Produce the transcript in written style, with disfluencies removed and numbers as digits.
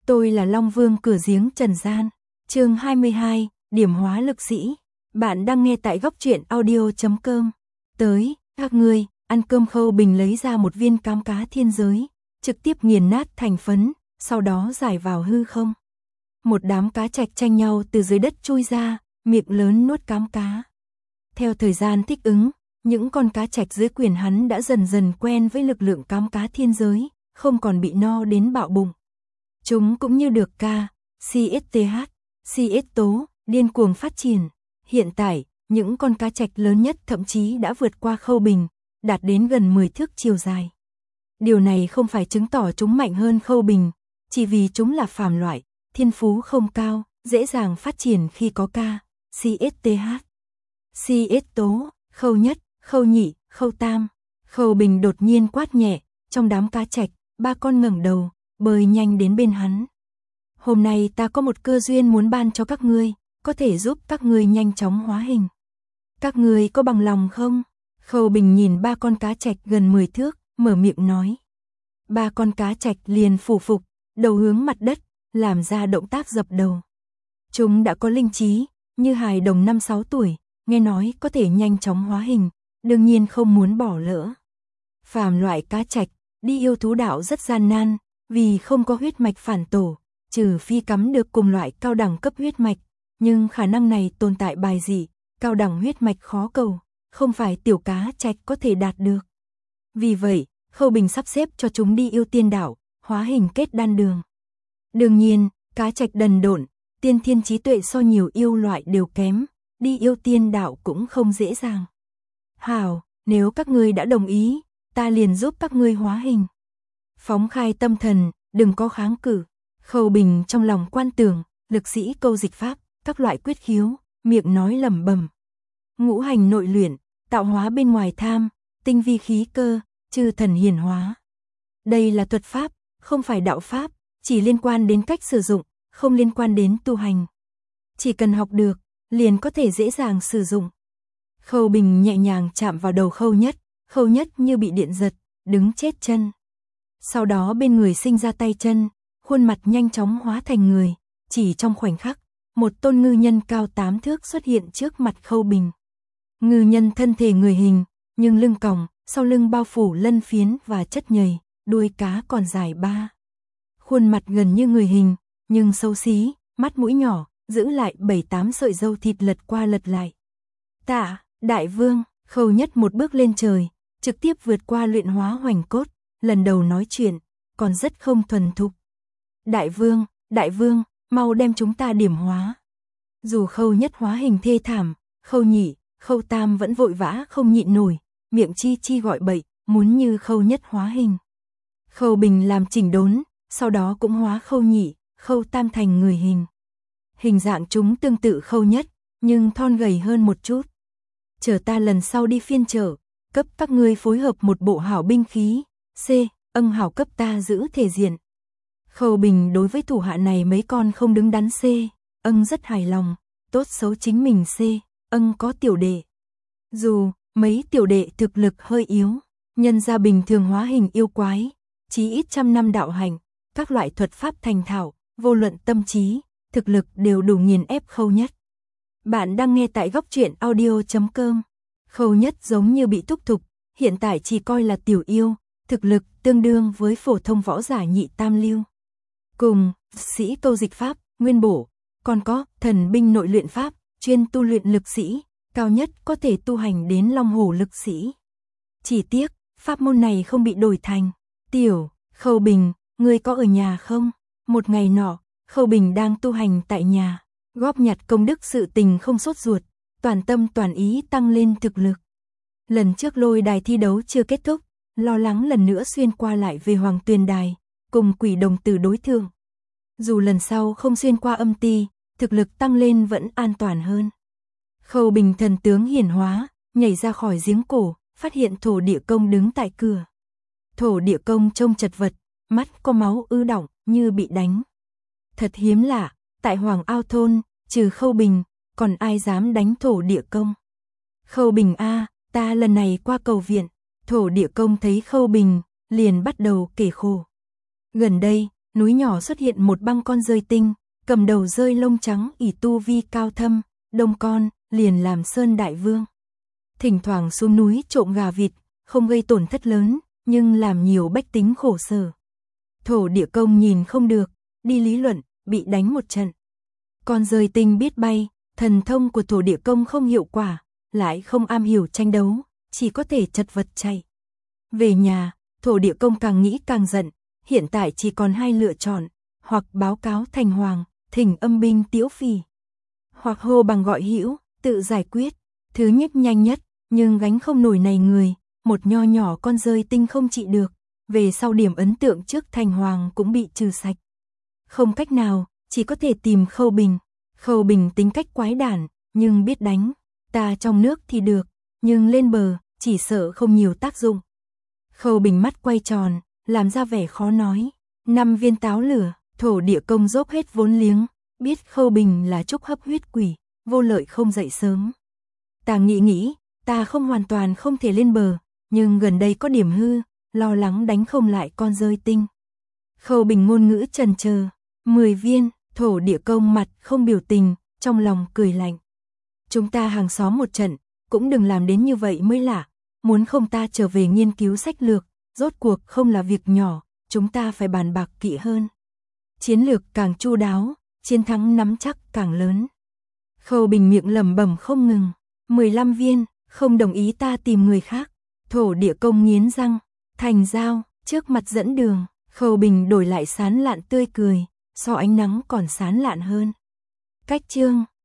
Tôi là Long Vương cửa giếng trần gian. Chương 22, điểm hóa lực sĩ. Bạn đang nghe tại góc truyện audio.com. Tới, các ngươi, ăn cơm. Khâu Bình lấy ra một viên cám cá thiên giới, trực tiếp nghiền nát thành phấn, sau đó giải vào hư không. Một đám cá trạch tranh nhau từ dưới đất chui ra, miệng lớn nuốt cám cá. Theo thời gian thích ứng, những con cá trạch dưới quyền hắn đã dần dần quen với lực lượng cám cá thiên giới, không còn bị no đến bạo bụng. Chúng cũng như được CS tố, điên cuồng phát triển. Hiện tại, những con cá trạch lớn nhất thậm chí đã vượt qua Khâu Bình, đạt đến gần 10 thước chiều dài. Điều này không phải chứng tỏ chúng mạnh hơn Khâu Bình, chỉ vì chúng là phàm loại, thiên phú không cao, dễ dàng phát triển khi có CS tố, Khâu nhất, Khâu nhị, Khâu tam. Khâu Bình đột nhiên quát nhẹ, trong đám cá trạch, 3 con ngẩng đầu, bơi nhanh đến bên hắn. Hôm nay ta có một cơ duyên muốn ban cho các ngươi, có thể giúp các ngươi nhanh chóng hóa hình. Các ngươi có bằng lòng không? Khâu Bình nhìn 3 con cá trạch gần 10 thước, mở miệng nói. 3 con cá trạch liền phủ phục, đầu hướng mặt đất, làm ra động tác dập đầu. Chúng đã có linh trí, như hài đồng 5-6 tuổi, nghe nói có thể nhanh chóng hóa hình, đương nhiên không muốn bỏ lỡ. Phàm loại cá trạch, đi yêu thú đạo rất gian nan, vì không có huyết mạch phản tổ, trừ phi cắm được cùng loại cao đẳng cấp huyết mạch, nhưng khả năng này tồn tại bài dị, cao đẳng huyết mạch khó cầu, không phải tiểu cá trạch có thể đạt được. Vì vậy, Khâu Bình sắp xếp cho chúng đi yêu tiên đảo, hóa hình kết đan đường. Đương nhiên, cá trạch đần độn, tiên thiên trí tuệ so nhiều yêu loại đều kém, đi yêu tiên đảo cũng không dễ dàng. Hảo, nếu các ngươi đã đồng ý, ta liền giúp các ngươi hóa hình. Phóng khai tâm thần, đừng có kháng cự. Khâu Bình trong lòng quan tưởng, lực sĩ câu dịch pháp, các loại quyết khiếu, miệng nói lẩm bẩm. Ngũ hành nội luyện, tạo hóa bên ngoài tham, tinh vi khí cơ, chư thần hiển hóa. Đây là thuật pháp, không phải đạo pháp, chỉ liên quan đến cách sử dụng, không liên quan đến tu hành. Chỉ cần học được, liền có thể dễ dàng sử dụng. Khâu Bình nhẹ nhàng chạm vào đầu Khâu nhất như bị điện giật, đứng chết chân. Sau đó bên người sinh ra tay chân, khuôn mặt nhanh chóng hóa thành người, chỉ trong khoảnh khắc, một tôn ngư nhân cao 8 thước xuất hiện trước mặt Khâu Bình. Ngư nhân thân thể người hình, nhưng lưng còng, sau lưng bao phủ lân phiến và chất nhầy, đuôi cá còn dài 3. Khuôn mặt gần như người hình, nhưng xấu xí, mắt mũi nhỏ, giữ lại 7-8 sợi râu thịt lật qua lật lại. Tạ, đại vương. Khâu nhất một bước lên trời, trực tiếp vượt qua luyện hóa hoành cốt, lần đầu nói chuyện, còn rất không thuần thục. Đại vương, mau đem chúng ta điểm hóa. Dù Khâu nhất hóa hình thê thảm, Khâu nhị, Khâu tam vẫn vội vã không nhịn nổi, miệng chi gọi bậy, muốn như Khâu nhất hóa hình. Khâu Bình làm chỉnh đốn, sau đó cũng hóa Khâu nhị, Khâu tam thành người hình. Hình dạng chúng tương tự Khâu nhất, nhưng thon gầy hơn một chút. Chờ ta lần sau đi phiên chợ, cấp các ngươi phối hợp một bộ hảo binh khí, hảo cấp ta giữ thể diện. Khâu Bình đối với thủ hạ này mấy con không đứng đắn rất hài lòng, tốt xấu chính mình có tiểu đệ. Dù mấy tiểu đệ thực lực hơi yếu, nhân gia bình thường hóa hình yêu quái, chí ít 100 năm đạo hành, các loại thuật pháp thành thạo, vô luận tâm trí, thực lực đều đủ nghiền ép Khâu nhất. Bạn đang nghe tại góc truyện audio.com. Khâu nhất giống như bị thúc thục, hiện tại chỉ coi là tiểu yêu, thực lực tương đương với phổ thông võ giả nhị tam lưu. Cùng sĩ câu dịch pháp, nguyên bổ, còn có thần binh nội luyện pháp, chuyên tu luyện lực sĩ, cao nhất có thể tu hành đến long hổ lực sĩ. Chỉ tiếc, pháp môn này không bị đổi thành. Tiểu, Khâu Bình, ngươi có ở nhà không? Một ngày nọ, Khâu Bình đang tu hành tại nhà, góp nhặt công đức sự tình không sốt ruột, toàn tâm toàn ý tăng lên thực lực. Lần trước lôi đài thi đấu chưa kết thúc, lo lắng lần nữa xuyên qua lại về Hoàng Tuyền Đài, cùng Quỷ Đồng Tử đối thương. Dù lần sau không xuyên qua âm ti, thực lực tăng lên vẫn an toàn hơn. Khâu Bình thần tướng hiển hóa, nhảy ra khỏi giếng cổ, phát hiện Thổ Địa Công đứng tại cửa. Thổ Địa Công trông chật vật, mắt có máu ứ đọng như bị đánh. Thật hiếm lạ, tại Hoàng Ao thôn, trừ Khâu Bình, còn ai dám đánh Thổ Địa Công. Khâu Bình a, ta lần này qua cầu viện. Thổ Địa Công thấy Khâu Bình, liền bắt đầu kể khổ. Gần đây, núi nhỏ xuất hiện một băng con rơi tinh, cầm đầu rơi lông trắng ỷ tu vi cao thâm, đông con, liền làm Sơn Đại Vương. Thỉnh thoảng xuống núi trộm gà vịt, không gây tổn thất lớn, nhưng làm nhiều bách tính khổ sở. Thổ Địa Công nhìn không được, đi lý luận, bị đánh một trận. Con rơi tinh biết bay, thần thông của Thổ Địa Công không hiệu quả, lại không am hiểu tranh đấu, chỉ có thể chật vật chạy. Về nhà, Thổ Địa Công càng nghĩ càng giận, hiện tại chỉ còn hai lựa chọn, hoặc báo cáo thành hoàng, thỉnh âm binh tiễu phỉ, hoặc hô bằng gọi hữu, tự giải quyết. Thứ nhất nhanh nhất, nhưng gánh không nổi này người, một nho nhỏ con rơi tinh không trị được, về sau điểm ấn tượng trước thành hoàng cũng bị trừ sạch. Không cách nào, chỉ có thể tìm Khâu Bình. Khâu Bình tính cách quái đản, nhưng biết đánh, ta trong nước thì được, nhưng lên bờ, chỉ sợ không nhiều tác dụng. Khâu Bình mắt quay tròn, làm ra vẻ khó nói. 5 viên táo lửa, Thổ Địa Công dốc hết vốn liếng, biết Khâu Bình là trúc hấp huyết quỷ, vô lợi không dậy sớm. Ta nghĩ, ta không hoàn toàn không thể lên bờ, nhưng gần đây có điểm hư, lo lắng đánh không lại con rơi tinh. Khâu Bình ngôn ngữ chần chờ, 10 viên, Thổ Địa Công mặt không biểu tình, trong lòng cười lạnh. Chúng ta hàng xóm một trận, cũng đừng làm đến như vậy mới lạ, muốn không ta trở về nghiên cứu sách lược, rốt cuộc không là việc nhỏ, chúng ta phải bàn bạc kỹ hơn. Chiến lược càng chu đáo, chiến thắng nắm chắc càng lớn. Khâu Bình miệng lẩm bẩm không ngừng, 15 viên, không đồng ý ta tìm người khác. Thổ Địa Công nghiến răng, thành giao, trước mặt dẫn đường. Khâu Bình đổi lại sán lạn tươi cười, so ánh nắng còn sán lạn hơn. Cách chương